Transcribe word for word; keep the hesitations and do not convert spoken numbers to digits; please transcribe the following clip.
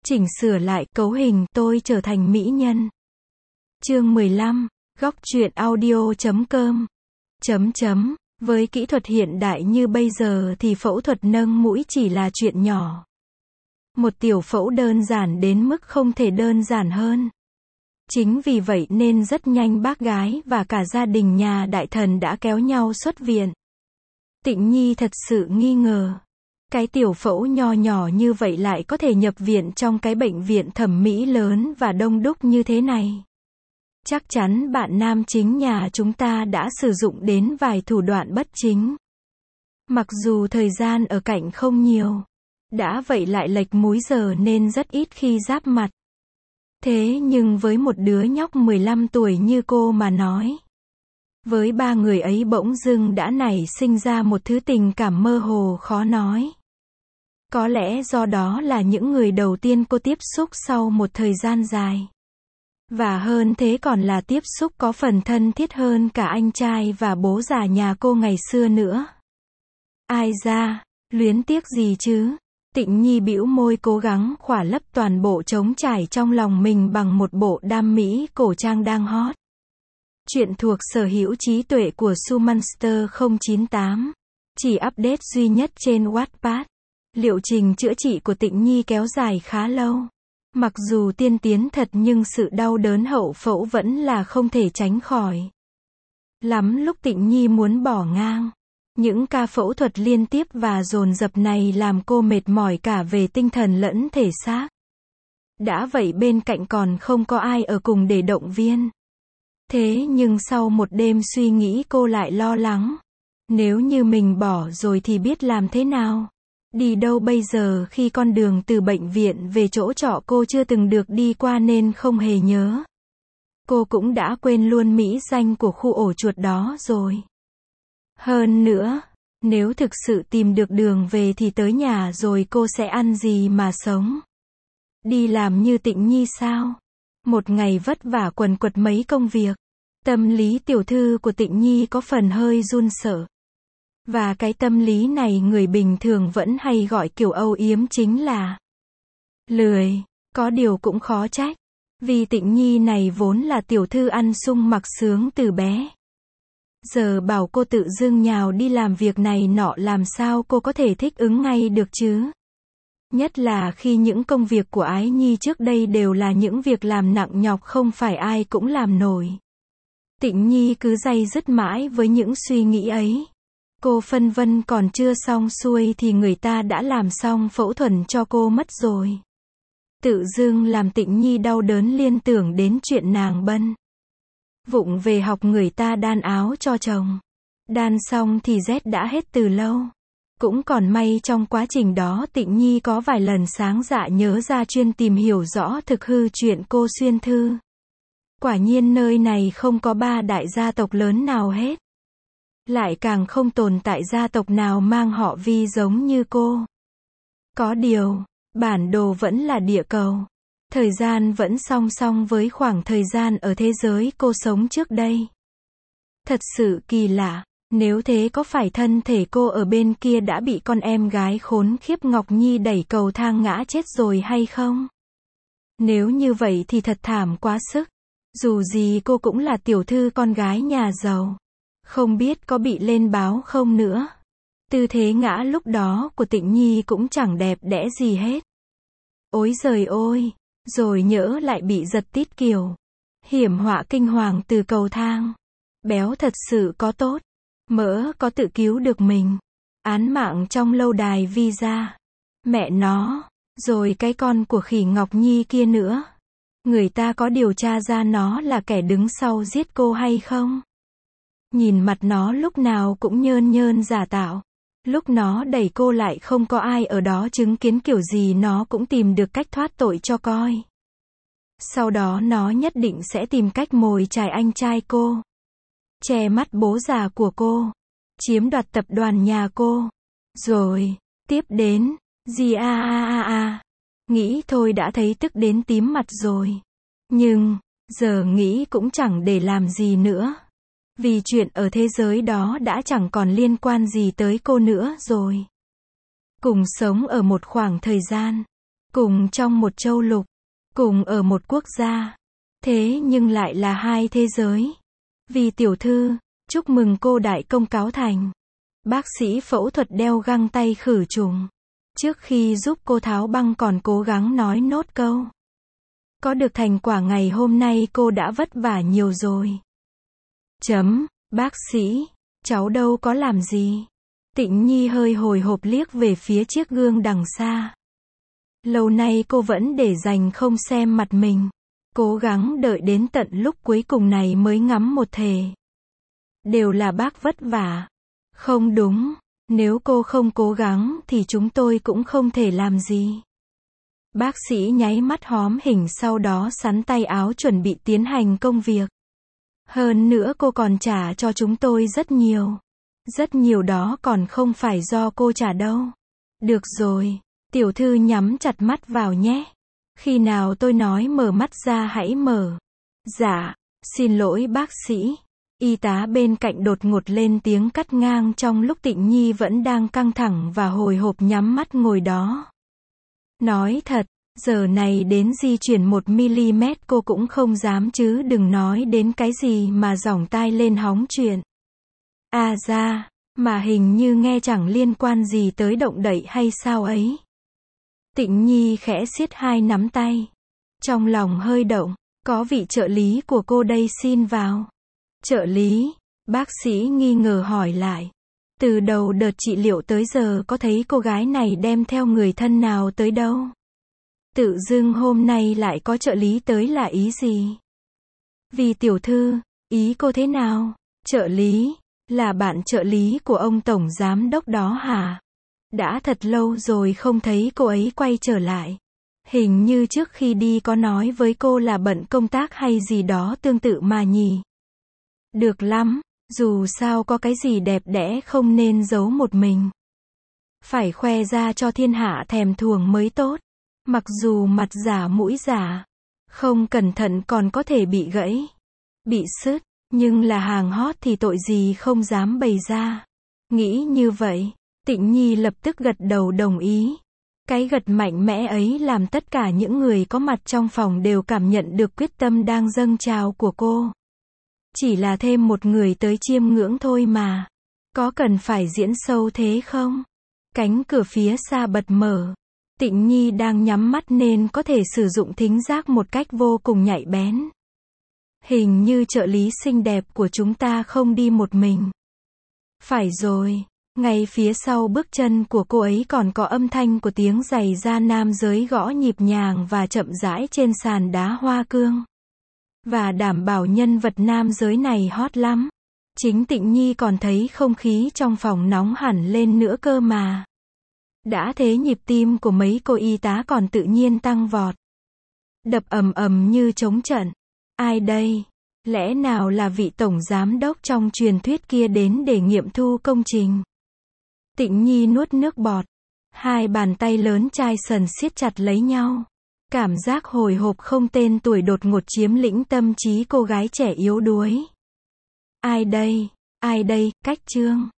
Chỉnh sửa lại cấu hình tôi trở thành mỹ nhân. Chương mười lăm, góc truyện audio chấm com. Chấm chấm, với kỹ thuật hiện đại như bây giờ thì phẫu thuật nâng mũi chỉ là chuyện nhỏ. Một tiểu phẫu đơn giản đến mức không thể đơn giản hơn. Chính vì vậy nên rất nhanh bác gái và cả gia đình nhà đại thần đã kéo nhau xuất viện. Tịnh Nhi thật sự nghi ngờ. Cái tiểu phẫu nho nhỏ như vậy lại có thể nhập viện trong cái bệnh viện thẩm mỹ lớn và đông đúc như thế này. Chắc chắn bạn nam chính nhà chúng ta đã sử dụng đến vài thủ đoạn bất chính. Mặc dù thời gian ở cạnh không nhiều. Đã vậy lại lệch múi giờ nên rất ít khi giáp mặt. Thế nhưng với một đứa nhóc mười lăm tuổi như cô mà nói. Với ba người ấy bỗng dưng đã nảy sinh ra một thứ tình cảm mơ hồ khó nói. Có lẽ do đó là những người đầu tiên cô tiếp xúc sau một thời gian dài. Và hơn thế còn là tiếp xúc có phần thân thiết hơn cả anh trai và bố già nhà cô ngày xưa nữa. Ai ra, luyến tiếc gì chứ? Tịnh Nhi bĩu môi cố gắng khỏa lấp toàn bộ trống trải trong lòng mình bằng một bộ đam mỹ cổ trang đang hot. Chuyện thuộc sở hữu trí tuệ của Sumonster không chín tám. Chỉ update duy nhất trên Wattpad. Liệu trình chữa trị của Tịnh Nhi kéo dài khá lâu. Mặc dù tiên tiến thật nhưng sự đau đớn hậu phẫu vẫn là không thể tránh khỏi. Lắm lúc Tịnh Nhi muốn bỏ ngang. Những ca phẫu thuật liên tiếp và dồn dập này làm cô mệt mỏi cả về tinh thần lẫn thể xác. Đã vậy bên cạnh còn không có ai ở cùng để động viên. Thế nhưng sau một đêm suy nghĩ cô lại lo lắng. Nếu như mình bỏ rồi thì biết làm thế nào? Đi đâu bây giờ khi con đường từ bệnh viện về chỗ trọ cô chưa từng được đi qua nên không hề nhớ. Cô cũng đã quên luôn mỹ danh của khu ổ chuột đó rồi. Hơn nữa, nếu thực sự tìm được đường về thì tới nhà rồi cô sẽ ăn gì mà sống? Đi làm như Tịnh Nhi sao? Một ngày vất vả quần quật mấy công việc. Tâm lý tiểu thư của Tịnh Nhi có phần hơi run sợ. Và cái tâm lý này người bình thường vẫn hay gọi kiểu âu yếm chính là lười. Có điều cũng khó trách. Vì Tịnh Nhi này vốn là tiểu thư ăn sung mặc sướng từ bé. Giờ bảo cô tự dưng nhào đi làm việc này nọ làm sao cô có thể thích ứng ngay được chứ? Nhất là khi những công việc của Ái Nhi trước đây đều là những việc làm nặng nhọc không phải ai cũng làm nổi. Tịnh Nhi cứ day dứt mãi với những suy nghĩ ấy. Cô phân vân còn chưa xong xuôi thì người ta đã làm xong phẫu thuật cho cô mất rồi. Tự dưng làm Tịnh Nhi đau đớn liên tưởng đến chuyện nàng Bân. Vụng về học người ta đan áo cho chồng. Đan xong thì rét đã hết từ lâu. Cũng còn may trong quá trình đó Tịnh Nhi có vài lần sáng dạ nhớ ra chuyên tìm hiểu rõ thực hư chuyện cô xuyên thư. Quả nhiên nơi này không có ba đại gia tộc lớn nào hết. Lại càng không tồn tại gia tộc nào mang họ Vi giống như cô. Có điều, bản đồ vẫn là địa cầu. Thời gian vẫn song song với khoảng thời gian ở thế giới cô sống trước đây. Thật sự kỳ lạ, nếu thế có phải thân thể cô ở bên kia đã bị con em gái khốn khiếp Ngọc Nhi đẩy cầu thang ngã chết rồi hay không? Nếu như vậy thì thật thảm quá sức. Dù gì cô cũng là tiểu thư con gái nhà giàu. Không biết có bị lên báo không nữa. Tư thế ngã lúc đó của Tịnh Nhi cũng chẳng đẹp đẽ gì hết. Ôi giời ôi! Rồi nhỡ lại bị giật tít kiểu. Hiểm họa kinh hoàng từ cầu thang. Béo thật sự có tốt. Mỡ có tự cứu được mình. Án mạng trong lâu đài visa. Mẹ nó. Rồi cái con của khỉ Ngọc Nhi kia nữa. Người ta có điều tra ra nó là kẻ đứng sau giết cô hay không? Nhìn mặt nó lúc nào cũng nhơn nhơn giả tạo. Lúc nó đẩy cô lại không có ai ở đó chứng kiến kiểu gì nó cũng tìm được cách thoát tội cho coi. Sau đó nó nhất định sẽ tìm cách mồi chài anh trai cô. Che mắt bố già của cô. Chiếm đoạt tập đoàn nhà cô. Rồi, tiếp đến, gì a a a a. Nghĩ thôi đã thấy tức đến tím mặt rồi. Nhưng, giờ nghĩ cũng chẳng để làm gì nữa. Vì chuyện ở thế giới đó đã chẳng còn liên quan gì tới cô nữa rồi. Cùng sống ở một khoảng thời gian. cùng trong một châu lục, cùng ở một quốc gia. Thế nhưng lại là hai thế giới. Vì tiểu thư, chúc mừng cô đại công cáo thành. Bác sĩ phẫu thuật đeo găng tay khử trùng. Trước khi giúp cô tháo băng còn cố gắng nói nốt câu. Có được thành quả ngày hôm nay cô đã vất vả nhiều rồi. Chấm, bác sĩ, cháu đâu có làm gì. Tịnh Nhi hơi hồi hộp liếc về phía chiếc gương đằng xa. Lâu nay cô vẫn để dành không xem mặt mình. Cố gắng đợi đến tận lúc cuối cùng này mới ngắm một thể. Đều là bác vất vả. Không đúng, nếu cô không cố gắng thì chúng tôi cũng không thể làm gì. Bác sĩ nháy mắt hóm hình sau đó sắn tay áo chuẩn bị tiến hành công việc. Hơn nữa cô còn trả cho chúng tôi rất nhiều. Rất nhiều đó còn không phải do cô trả đâu. Được rồi, tiểu thư nhắm chặt mắt vào nhé. Khi nào tôi nói mở mắt ra hãy mở. Dạ, xin lỗi bác sĩ. Y tá bên cạnh đột ngột lên tiếng cắt ngang trong lúc Tịnh Nhi vẫn đang căng thẳng và hồi hộp nhắm mắt ngồi đó. Nói thật, giờ này đến di chuyển một mi-li-mét cô cũng không dám chứ đừng nói đến cái gì mà giỏng tai lên hóng chuyện. À ra, mà hình như nghe chẳng liên quan gì tới động đậy hay sao ấy. Tịnh Nhi khẽ siết hai nắm tay. Trong lòng hơi động, có vị trợ lý của cô đây xin vào. Trợ lý, bác sĩ nghi ngờ hỏi lại. Từ đầu đợt trị liệu tới giờ có thấy cô gái này đem theo người thân nào tới đâu? Tự dưng hôm nay lại có trợ lý tới là ý gì? Vì tiểu thư, ý cô thế nào? Trợ lý, là bạn trợ lý của ông tổng giám đốc đó hả? Đã thật lâu rồi không thấy cô ấy quay trở lại. Hình như trước khi đi có nói với cô là bận công tác hay gì đó tương tự mà nhỉ? Được lắm, dù sao có cái gì đẹp đẽ không nên giấu một mình. Phải khoe ra cho thiên hạ thèm thuồng mới tốt. Mặc dù mặt giả mũi giả, không cẩn thận còn có thể bị gãy, bị sứt, nhưng là hàng hot thì tội gì không dám bày ra. Nghĩ như vậy, Tịnh Nhi lập tức gật đầu đồng ý. Cái gật mạnh mẽ ấy làm tất cả những người có mặt trong phòng đều cảm nhận được quyết tâm đang dâng trào của cô. Chỉ là thêm một người tới chiêm ngưỡng thôi mà. Có cần phải diễn sâu thế không? Cánh cửa phía xa bật mở. Tịnh Nhi đang nhắm mắt nên có thể sử dụng thính giác một cách vô cùng nhạy bén. Hình như trợ lý xinh đẹp của chúng ta không đi một mình. Phải rồi, ngay phía sau bước chân của cô ấy còn có âm thanh của tiếng giày da nam giới gõ nhịp nhàng và chậm rãi trên sàn đá hoa cương. Và đảm bảo nhân vật nam giới này hot lắm. Chính Tịnh Nhi còn thấy không khí trong phòng nóng hẳn lên nữa cơ mà. Đã thế nhịp tim của mấy cô y tá còn tự nhiên tăng vọt. Đập ầm ầm như trống trận. Ai đây? Lẽ nào là vị tổng giám đốc trong truyền thuyết kia đến để nghiệm thu công trình? Tịnh Nhi nuốt nước bọt. Hai bàn tay lớn chai sần siết chặt lấy nhau. Cảm giác hồi hộp không tên tuổi đột ngột chiếm lĩnh tâm trí cô gái trẻ yếu đuối. Ai đây? Ai đây? Cách Trương.